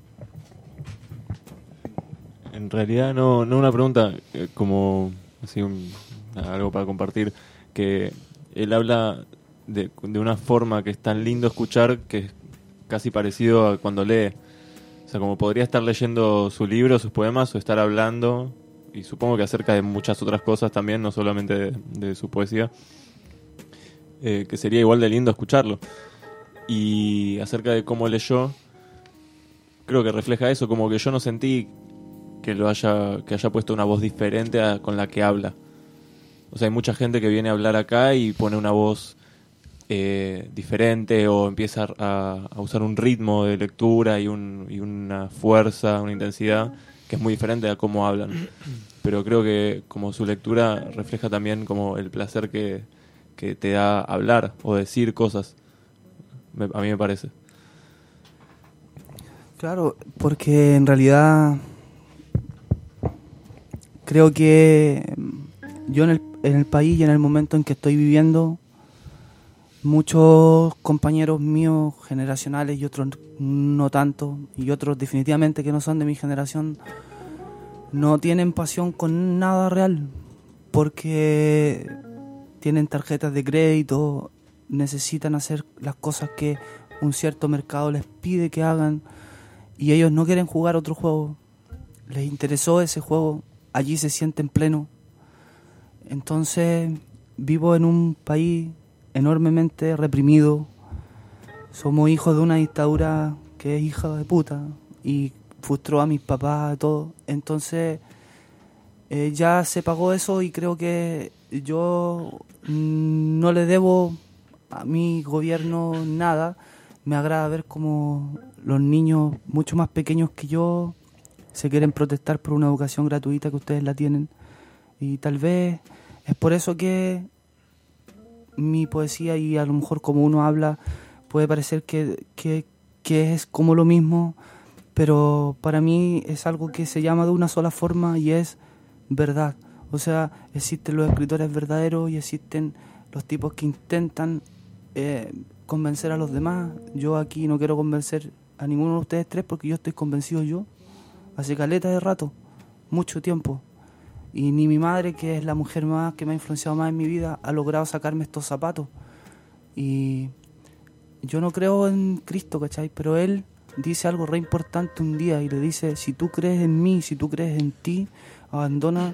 En realidad no una pregunta, como así algo para compartir, que él habla de una forma que es tan lindo escuchar que es casi parecido a cuando lee. O sea, como podría estar leyendo su libro, sus poemas, o estar hablando, y supongo que acerca de muchas otras cosas también, no solamente de su poesía, que sería igual de lindo escucharlo. Y acerca de cómo leyó, creo que refleja eso, como que yo no sentí que haya puesto una voz diferente con la que habla. O sea, hay mucha gente que viene a hablar acá y pone una voz diferente, o empieza a usar un ritmo de lectura y una fuerza, una intensidad que es muy diferente a cómo hablan. Pero creo que como su lectura refleja también como el placer que te da hablar o decir cosas. A mí me parece. Claro, porque en realidad creo que yo en el país y en el momento en que estoy viviendo, muchos compañeros míos generacionales y otros no tanto, y otros definitivamente que no son de mi generación, no tienen pasión con nada real, porque tienen tarjetas de crédito, necesitan hacer las cosas que un cierto mercado les pide que hagan, y ellos no quieren jugar otro juego. Les interesó ese juego, allí se sienten plenos. Entonces vivo en un país enormemente reprimido. Somos hijos de una dictadura que es hija de puta y frustró a mis papás, a todo. Entonces ya se pagó eso, y creo que yo no le debo a mi gobierno nada. Me agrada ver como los niños mucho más pequeños que yo se quieren protestar por una educación gratuita que ustedes la tienen, y tal vez es por eso que mi poesía, y a lo mejor como uno habla puede parecer que es como lo mismo, pero para mí es algo que se llama de una sola forma y es verdad. O sea, existen los escritores verdaderos y existen los tipos que intentan convencer a los demás. Yo aquí no quiero convencer a ninguno de ustedes tres porque yo estoy convencido yo hace caleta de rato, mucho tiempo. Y ni mi madre, que es la mujer más que me ha influenciado más en mi vida, ha logrado sacarme estos zapatos. Y yo no creo en Cristo, ¿cachai? Pero Él dice algo re importante un día y le dice: si tú crees en mí, si tú crees en ti, abandona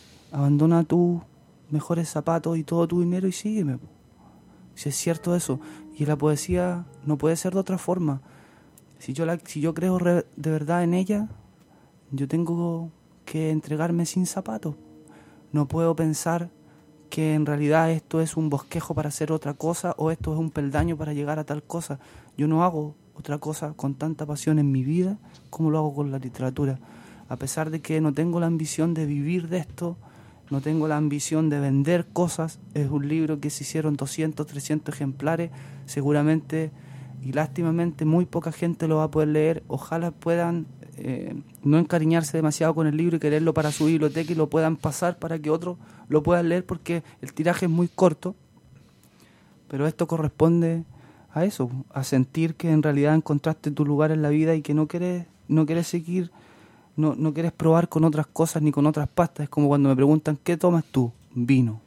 tus mejores zapatos y todo tu dinero y sígueme. Si es cierto eso. Y la poesía no puede ser de otra forma. Si yo creo de verdad en ella, yo tengo que entregarme sin zapatos. No puedo pensar que en realidad esto es un bosquejo para hacer otra cosa, o esto es un peldaño para llegar a tal cosa. Yo no hago otra cosa con tanta pasión en mi vida como lo hago con la literatura. A pesar de que no tengo la ambición de vivir de esto, no tengo la ambición de vender cosas. Es un libro que se hicieron 200, 300 ejemplares, seguramente y lástimamente muy poca gente lo va a poder leer. Ojalá puedan no encariñarse demasiado con el libro y quererlo para su biblioteca y lo puedan pasar para que otros lo puedan leer, porque el tiraje es muy corto. Pero esto corresponde a eso, a sentir que en realidad encontraste tu lugar en la vida y que no quieres seguir, no quieres probar con otras cosas ni con otras pastas. Es como cuando me preguntan: ¿qué tomas tú? Vino.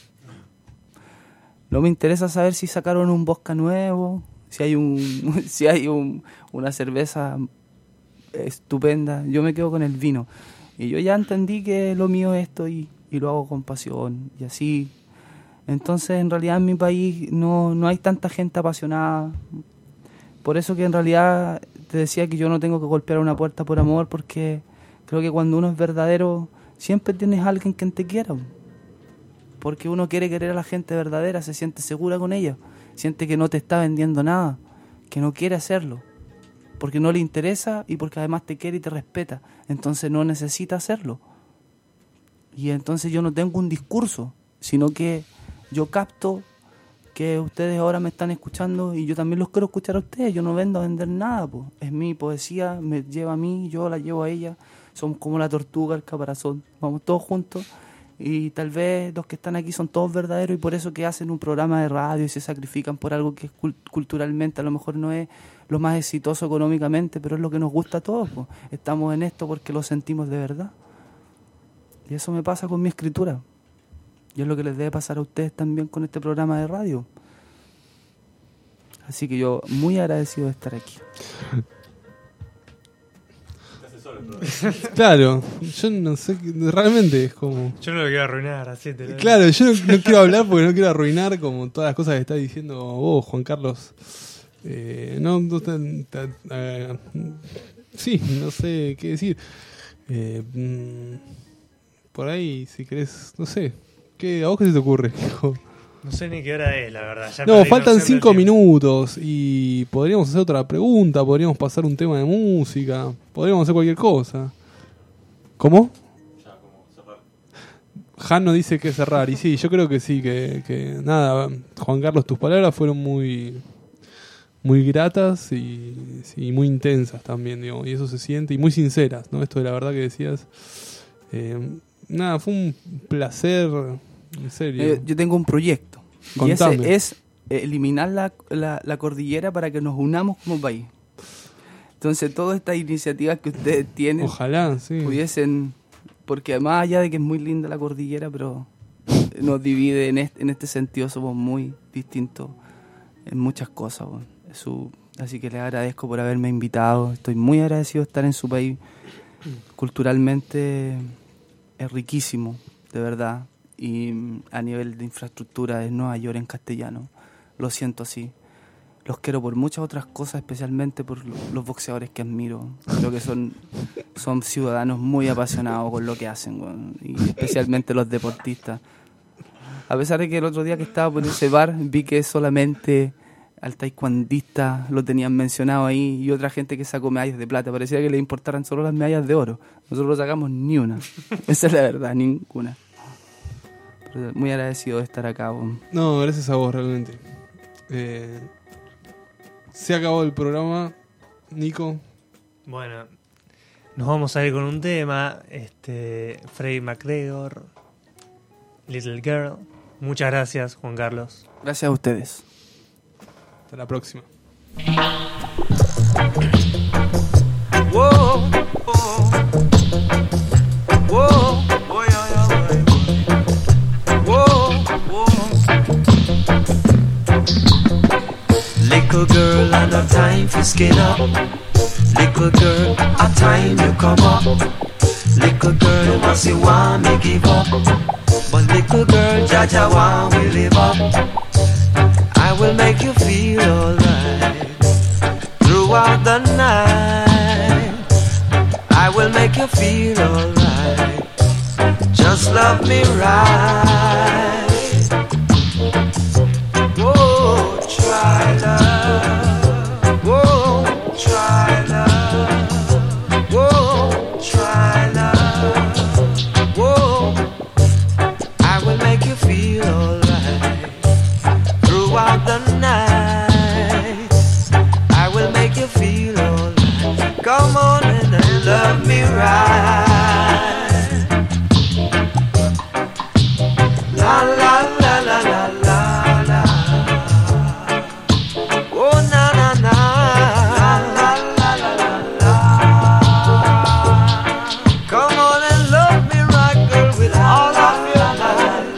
No me interesa saber si sacaron un vodka nuevo, si hay una cerveza estupenda. Yo me quedo con el vino. Y yo ya entendí que lo mío es esto y lo hago con pasión y así. Entonces, en realidad en mi país no hay tanta gente apasionada. Por eso que en realidad te decía que yo no tengo que golpear una puerta por amor, porque creo que cuando uno es verdadero siempre tienes a alguien que te quiera. Porque uno quiere querer a la gente verdadera, se siente segura con ella, siente que no te está vendiendo nada, que no quiere hacerlo, porque no le interesa y porque además te quiere y te respeta. Entonces no necesita hacerlo. Y entonces yo no tengo un discurso, sino que yo capto que ustedes ahora me están escuchando y yo también los quiero escuchar a ustedes. Yo no vendo a vender nada, pues. Es mi poesía, me lleva a mí, yo la llevo a ella. Somos como la tortuga, el caparazón. Vamos todos juntos y tal vez los que están aquí son todos verdaderos y por eso que hacen un programa de radio y se sacrifican por algo que culturalmente a lo mejor no es lo más exitoso económicamente, pero es lo que nos gusta a todos, pues. Estamos en esto porque lo sentimos de verdad. Y eso me pasa con mi escritura. Y es lo que les debe pasar a ustedes también con este programa de radio. Así que yo muy agradecido de estar aquí. Claro, yo no sé, realmente es como... Yo no lo quiero arruinar, así te lo digo. Claro, yo no quiero hablar porque no quiero arruinar como todas las cosas que está diciendo vos, Juan Carlos. Sí, no sé qué decir. Por ahí, si querés, no sé. ¿A vos qué se te ocurre, hijo? No sé ni qué hora es, la verdad. Ya No, faltan 5 minutos y podríamos hacer otra pregunta, podríamos pasar un tema de música, podríamos hacer cualquier cosa. ¿Cómo? Ya, como cerrar. Jano dice que cerrar, y sí, yo creo que sí, que nada, Juan Carlos, tus palabras fueron muy gratas y muy intensas también, digo, y eso se siente, y muy sinceras, ¿no? Esto de la verdad que decías. Nada, fue un placer, en serio. Yo tengo un proyecto. Contame. Y ese es eliminar la cordillera para que nos unamos como país. Entonces, todas estas iniciativas que ustedes tienen, ojalá, sí, pudiesen, porque más allá de que es muy linda la cordillera, pero nos divide en este sentido, somos muy distintos en muchas cosas. Bueno. Así que les agradezco por haberme invitado. Estoy muy agradecido de estar en su país. Culturalmente es riquísimo, de verdad. Y a nivel de infraestructura es Nueva York en castellano. Lo siento así. Los quiero por muchas otras cosas, especialmente por los boxeadores que admiro. Creo que son ciudadanos muy apasionados con lo que hacen, bueno, y especialmente los deportistas. A pesar de que el otro día que estaba por ese bar vi que solamente al taekwondista lo tenían mencionado ahí y otra gente que sacó medallas de plata. Parecía que le importaran solo las medallas de oro. Nosotros no sacamos ni una. Esa es la verdad, ninguna. Pero muy agradecido de estar acá. Bueno. No, gracias a vos realmente. Se acabó el programa, Nico. Bueno, nos vamos a ir con un tema. Freddie McGregor, Little Girl. Muchas gracias, Juan Carlos. Gracias a ustedes. Hasta la próxima. Whoa, oh. Whoa, oh, yeah, yeah, yeah. Whoa, whoa. Little girl, I no time for skin up. Little girl, a time you come up. Little girl, you must see why me give up. But little girl, Jaja want we live up. I will make you feel alright throughout the night. I will make you feel alright. Just love me right. Whoa, try love. Whoa, try love. Whoa, try love. Whoa, I will make you feel alright throughout the night. I will make you feel alright. Come on and love me right. La la la la la la la. Oh na na na. La la la la la la. Come on and love me right, girl, with all of your life.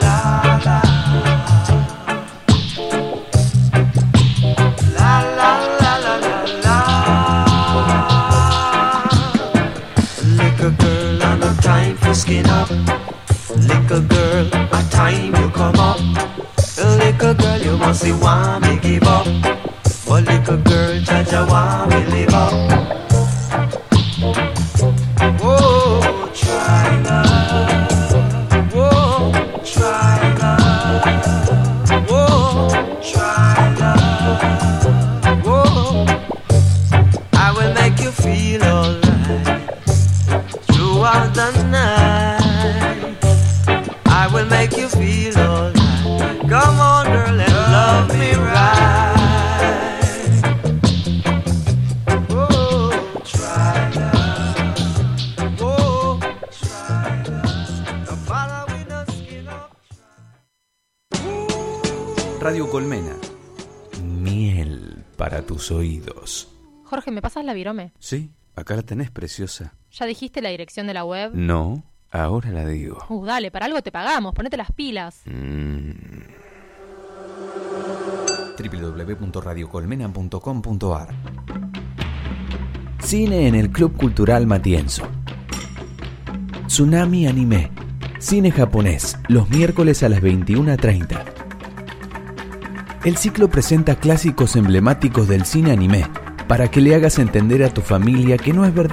La la la la la la. Little girl, I no time for skin up. Little girl, a time you come up. Little girl, you must see why me give up. But little girl, Jaja why me live up. Whoa, try love. Whoa, try love. Whoa, try love. Whoa, I will make you feel alright throughout the night. I will make you feel alright. Come on, girl, and love Radio Colmena. Miel para tus oídos. Jorge, ¿me pasas la virome? Sí, acá la tenés, preciosa. ¿Ya dijiste la dirección de la web? No, ahora la digo. Dale, para algo te pagamos, ponete las pilas. www.radiocolmena.com.ar. Cine en el Club Cultural Matienzo. Tsunami Anime. Cine japonés, los miércoles a las 21:30. El ciclo presenta clásicos emblemáticos del cine anime, para que le hagas entender a tu familia que no es verdad